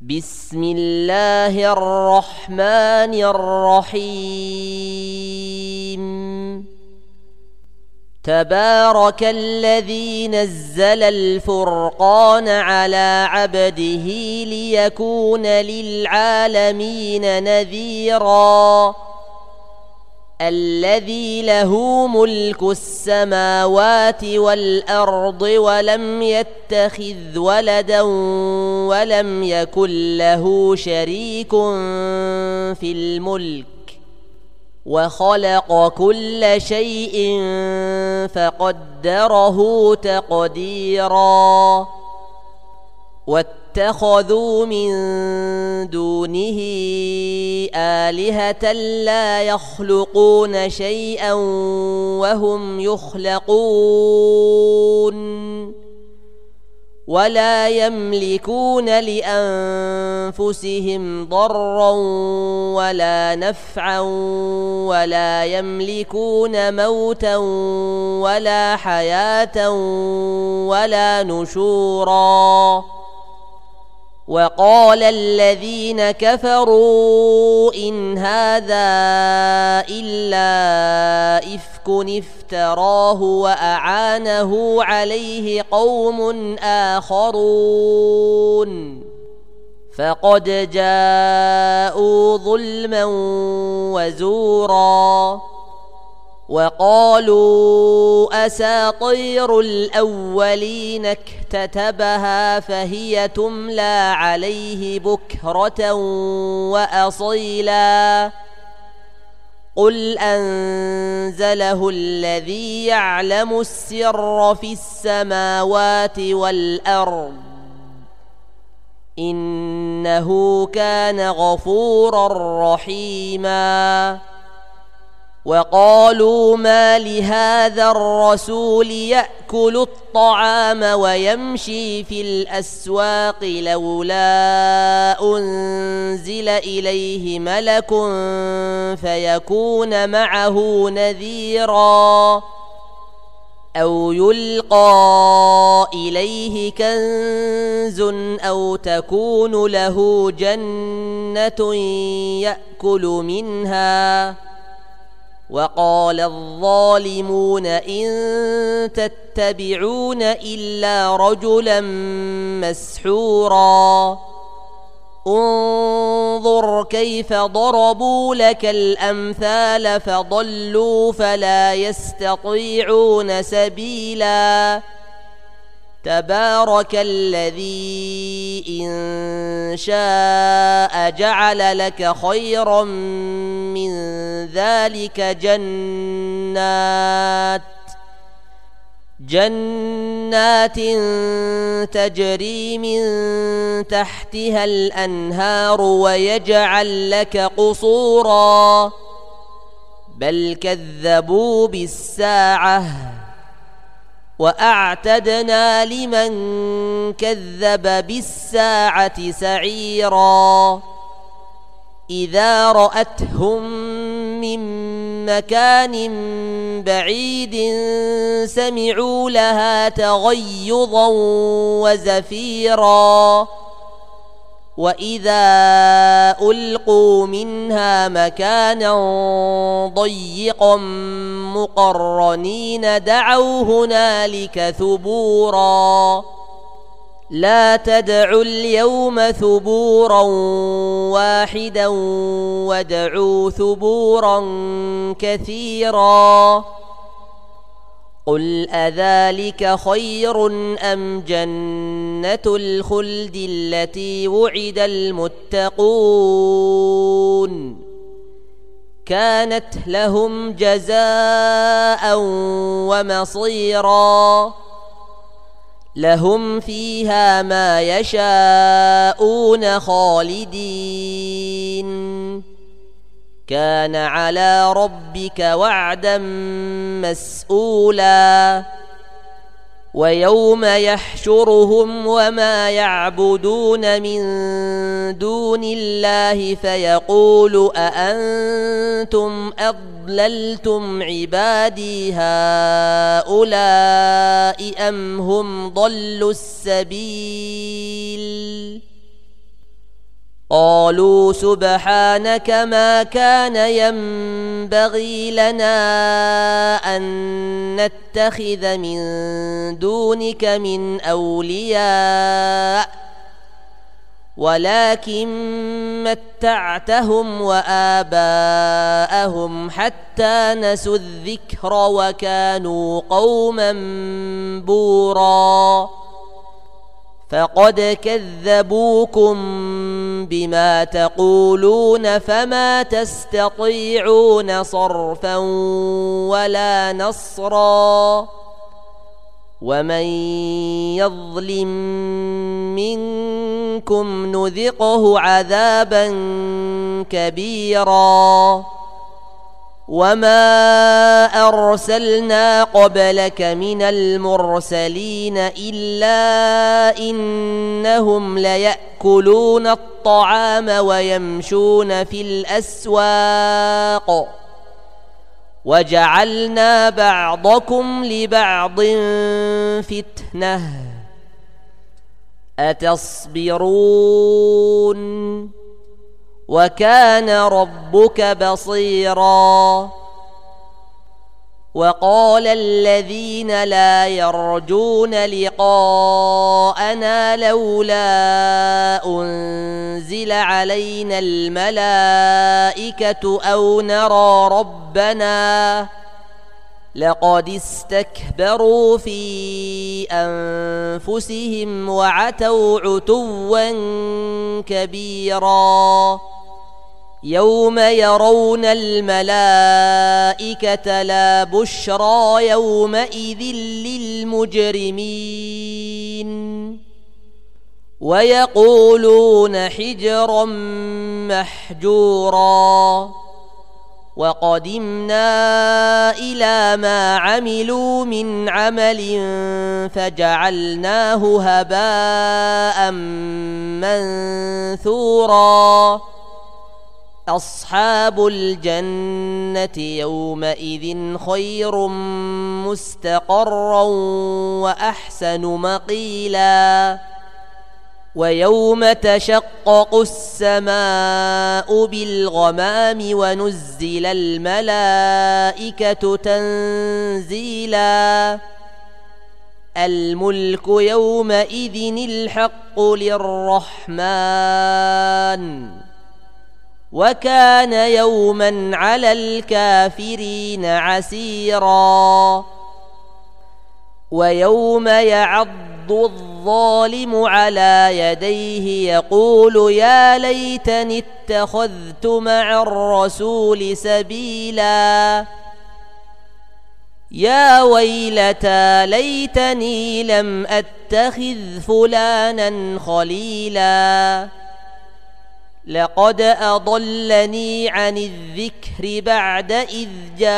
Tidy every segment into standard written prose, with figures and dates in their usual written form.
بسم الله الرحمن الرحيم. تبارك الذي نزل الفرقان على عبده ليكون للعالمين نذيرا. الذي له ملك السماوات والأرض ولم يتخذ ولدا ولم يكن له شريك في الملك وخلق كل شيء فقدره تقديرا. واتخذوا من دونه آلهة لا يخلقون شيئا وهم يخلقون ولا يملكون لأنفسهم ضرا ولا نفعا ولا يملكون موتا ولا حياة ولا نشورا. وقال الذين كفروا إن هذا إلا إفك افتراه وأعانه عليه قوم آخرون فقد جاءوا ظلما وزورا. وقالوا أساطير الأولين اكتتبها فهي تملى عليه بكرة وأصيلا. قل أنزله الذي يعلم السر في السماوات والأرض إنه كان غفورا رحيما. وقالوا ما لهذا الرسول يأكل الطعام ويمشي في الأسواق لولا أنزل إليه ملك فيكون معه نذيرا أو يلقى إليه كنز أو تكون له جنة يأكل منها. وقال الظالمون إن تتبعون إلا رجلا مسحورا. انظر كيف ضربوا لك الأمثال فضلوا فلا يستطيعون سبيلا. تبارك الذي إن شاء جعل لك خيرا من ذلك جنات تجري من تحتها الأنهار ويجعل لك قصورا بل كذبوا بالساعة وأعتدنا لمن كذب بالساعة سعيرا. إذا رأتهم من مكان بعيد سمعوا لها تغيظا وزفيرا. وإذا ألقوا منها مكانا ضيقا مقرنين دعوا هنالك ثبورا. لا تدعوا اليوم ثبورا واحدا وادعوا ثبورا كثيرا. قل أذلك خير أم جنة الخلد التي وعد المتقون كانت لهم جزاء ومصيرا. لهم فيها ما يشاءون خالدين كان على ربك وعدا مسئولا. ويوم يحشرهم وما يعبدون من دون الله فيقول أأنتم أضللتم عبادي هؤلاء أم هم ضلوا السبيل قالوا سبحانك ما كان ينبغي لنا أن نتخذ من دونك من أولياء ولكن متعتهم وآباءهم حتى نسوا الذكر وكانوا قوما بورا فقد كذبوكم بما تقولون فما تستطيعون صرفا ولا نصرا ومن يظلم منكم نذقه عذابا كبيرا وما أرسلنا قبلك من المرسلين إلا إنهم ليأكلون الطعام ويمشون في الأسواق وجعلنا بعضكم لبعض فتنة أتصبرون وكان ربك بصيرا وقال الذين لا يرجون لقاءنا لولا أنزل علينا الملائكة أو نرى ربنا لقد استكبروا في أنفسهم وعتوا عتوا كبيرا يوم يرون الملائكة لا بشرى يومئذ للمجرمين ويقولون حجرا محجورا وقدمنا إلى ما عملوا من عمل فجعلناه هباء منثورا أصحاب الجنة يومئذ خير مستقرا وأحسن مقيلا ويوم تشقق السماء بالغمام ونزل الملائكة تنزيلا الملك يومئذ الحق للرحمن وكان يوما على الكافرين عسيرا ويوم يعض الظالم على يديه يقول يا ليتني اتخذت مع الرسول سبيلا يا ويلتى ليتني لم أتخذ فلانا خليلا لقد أضلني عن الذكر بعد إذ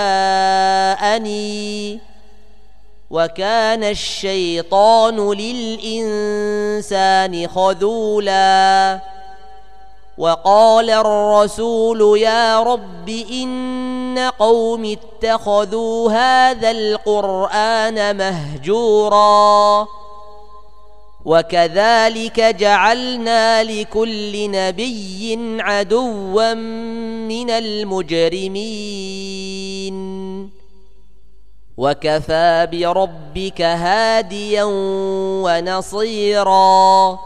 جاءني وكان الشيطان للإنسان خذولا وقال الرسول يا رب إن قوم اتخذوا هذا القرآن مهجورا وكذلك جعلنا لكل نبي عدوا من المجرمين وكفى بربك هاديا ونصيرا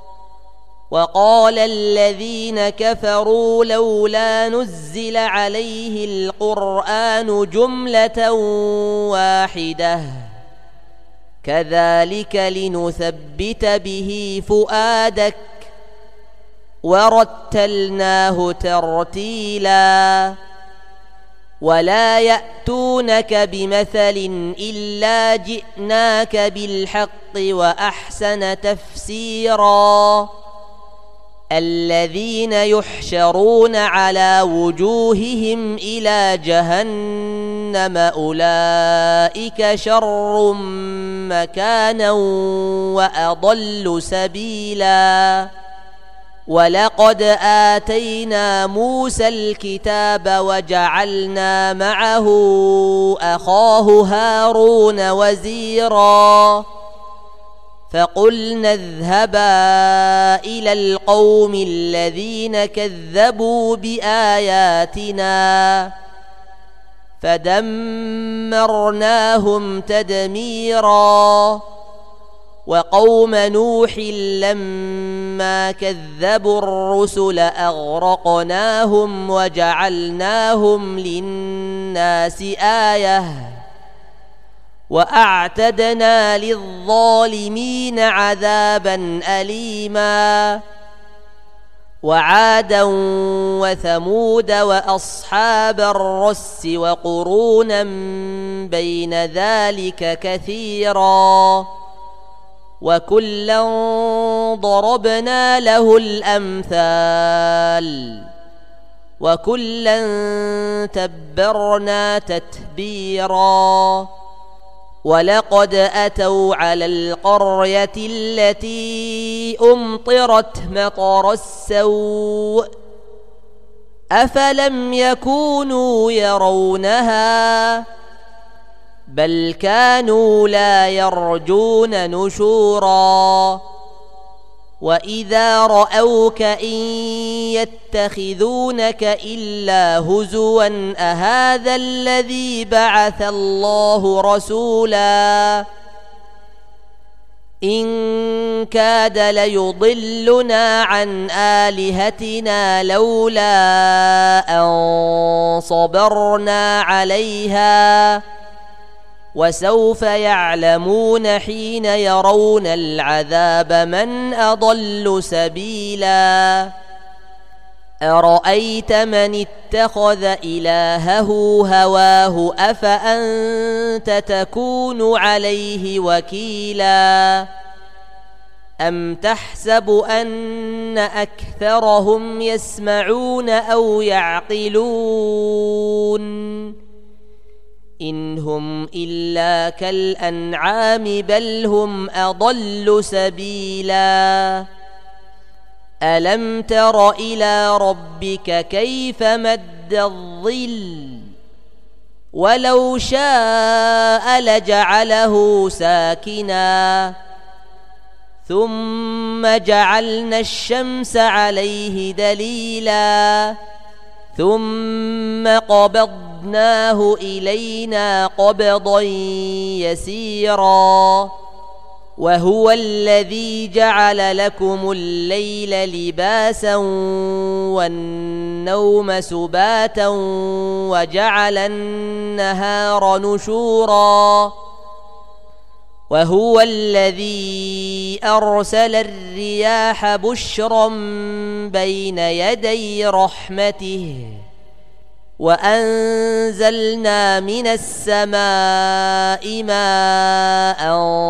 وقال الذين كفروا لولا نزل عليه القرآن جملة واحدة كذلك لنثبت به فؤادك ورتلناه ترتيلا ولا يأتونك بمثل إلا جئناك بالحق وأحسن تفسيرا الذين يحشرون على وجوههم إلى جهنم أولئك شر مكانا وأضل سبيلا ولقد آتينا موسى الكتاب وجعلنا معه أخاه هارون وزيرا فقلنا اذهبا إلى القوم الذين كذبوا بآياتنا فدمرناهم تدميرا وقوم نوح لما كذبوا الرسل أغرقناهم وجعلناهم للناس آية وأعتدنا للظالمين عذابا أليما وعادا وثمود وأصحاب الرس وقرونا بين ذلك كثيرا وكلا ضربنا له الأمثال وكلا تبرنا تتبيرا ولقد أتوا على القرية التي أمطرت مطر السوء أفلم يكونوا يرونها بل كانوا لا يرجون نشورا وإذا رأوك إن يتخذونك إلا هزوا أهذا الذي بعث الله رسولا إن كاد ليضلنا عن آلهتنا لولا أن صبرنا عليها وسوف يعلمون حين يرون العذاب من أضل سبيلا أرأيت من اتخذ إلهه هواه أفأنت تكون عليه وكيلا أم تحسب أن أكثرهم يسمعون أو يعقلون إن هم إلا كالأنعام بل هم أضل سبيلا ألم تر إلى ربك كيف مد الظل ولو شاء لجعله ساكنا ثم جعلنا الشمس عليه دليلا ثم قبضناه إلينا قبضا يسيرا وهو الذي جعل لكم الليل لباسا والنوم سباتا وجعل النهار نشورا وهو الذي أرسل الرياح بشرا بين يدي رحمته وأنزلنا من السماء ماء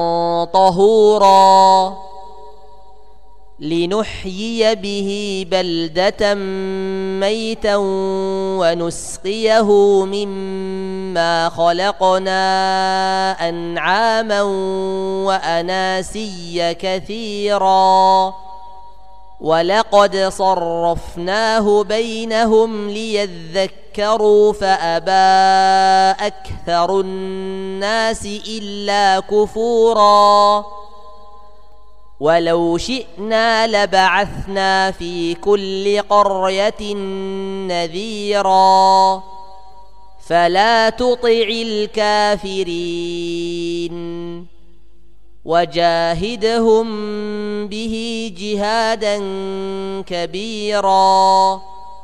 طهورا لنحيي به بلدة ميتا ونسقيه مما خلقنا أنعاما وأناسيا كثيرا ولقد صرفناه بينهم ليذكروا فأبى أكثر الناس إلا كفورا ولو شئنا لبعثنا في كل قرية نذيرا فلا تطع الكافرين وجاهدهم به جهادا كبيرا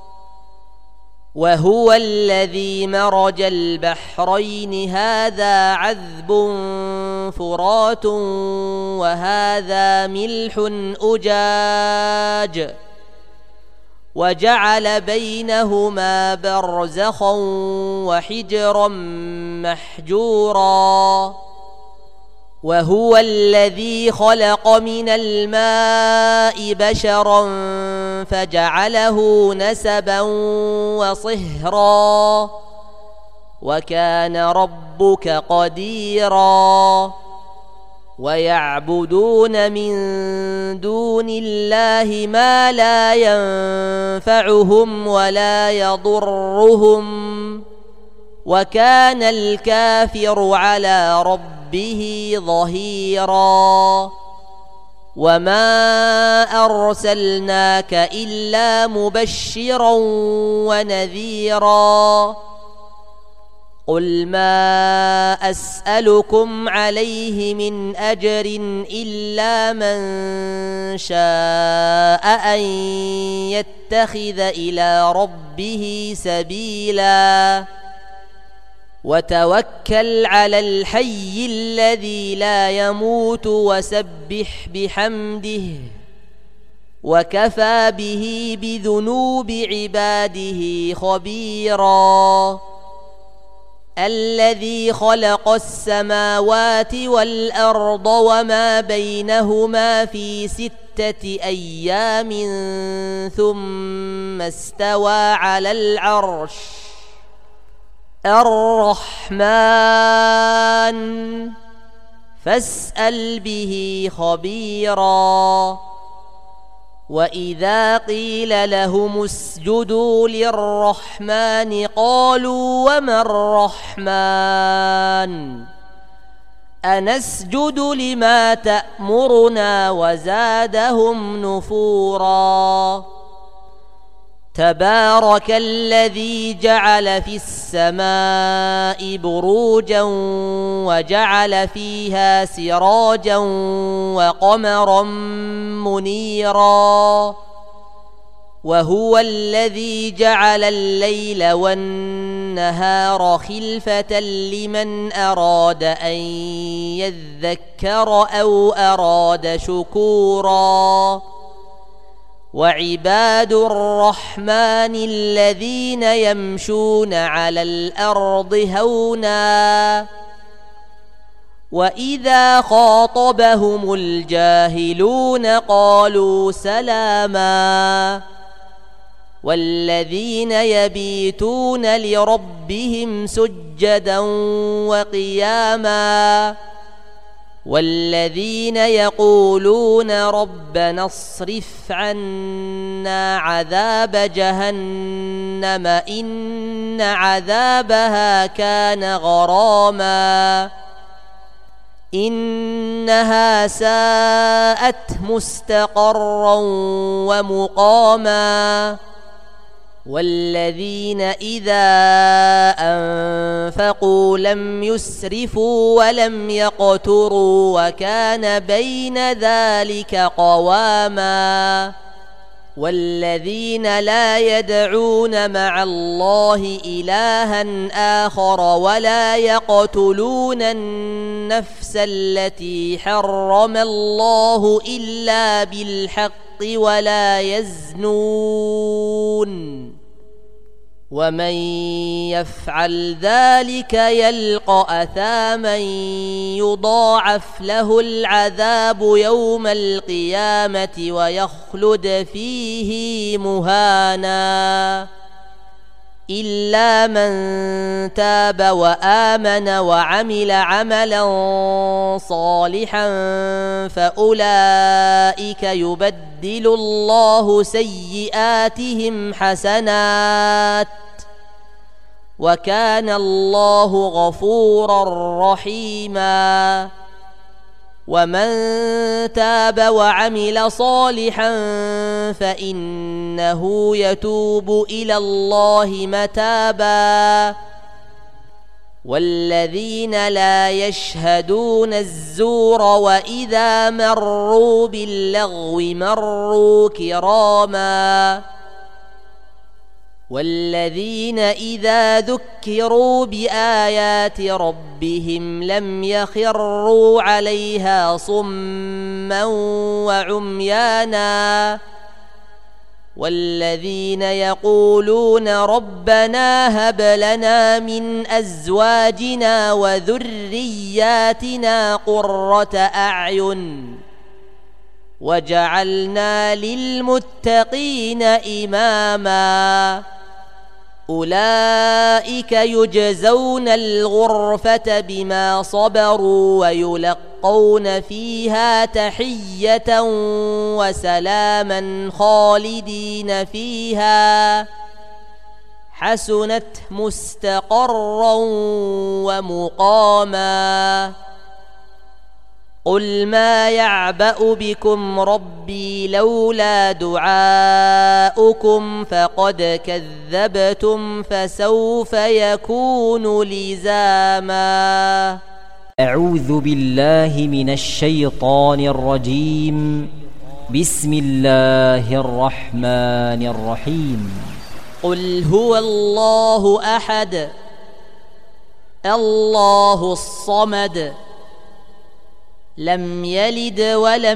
وهو الذي مرج البحرين هذا عذب فرات وهذا ملح أجاج وجعل بينهما برزخا وحجرا محجورا وهو الذي خلق من الماء بشرا فجعله نسبا وصهرا وكان ربك قديرا ويعبدون من دون الله ما لا ينفعهم ولا يضرهم وكان الكافر على ربه ظهيرا وما أرسلناك إلا مبشرا ونذيرا قل ما أسألكم عليه من أجر إلا من شاء أن يتخذ إلى ربه سبيلا وتوكل على الحي الذي لا يموت وسبح بحمده وكفى به بذنوب عباده خبيرا الذي خلق السماوات والأرض وما بينهما في 6 أيام ثم استوى على العرش الرحمن فاسأل به خبيرا وإذا قيل لهم اسجدوا للرحمن قالوا وما الرحمن أنسجد لما تأمرنا وزادهم نفورا تبارك الذي جعل في السماء بروجا وجعل فيها سراجا وقمرا منيرا وهو الذي جعل الليل والنهار خلفة لمن أراد أن يذكر أو أراد شكورا وعباد الرحمن الذين يمشون على الأرض هونا وإذا خاطبهم الجاهلون قالوا سلاما والذين يبيتون لربهم سجدا وقياما والذين يقولون ربنا اصرف عنا عذاب جهنم إن عذابها كان غراما إنها ساءت مستقرا ومقاما والذين إذا أنفقوا لم يسرفوا ولم يقتروا وكان بين ذلك قواما والذين لا يدعون مع الله إلها آخر ولا يقتلون النفس التي حرم الله إلا بالحق ولا يزنون ومن يفعل ذلك يلقى أثاما يضاعف له العذاب يوم القيامة ويخلد فيه مهانا إلا من تاب وآمن وعمل عملا صالحا فأولئك يبدل الله سيئاتهم حسنات وكان الله غفورا رحيما ومن تاب وعمل صالحا فإنه يتوب إلى الله متابا والذين لا يشهدون الزور وإذا مروا باللغو مروا كراما والذين إذا ذكروا بآيات ربهم لم يخروا عليها صما وعميانا والذين يقولون ربنا هب لنا من أزواجنا وذرياتنا قرة أعين وجعلنا للمتقين إماما أولئك يجزون الغرفة بما صبروا ويلقون فيها تحية وسلاما خالدين فيها حسنت مستقرا ومقاما قل ما يعبأ بكم ربي لولا دعاؤكم فقد كذبتم فسوف يكون لزاما. أعوذ بالله من الشيطان الرجيم. بسم الله الرحمن الرحيم. قل هو الله أحد الله الصمد لم يلد ولم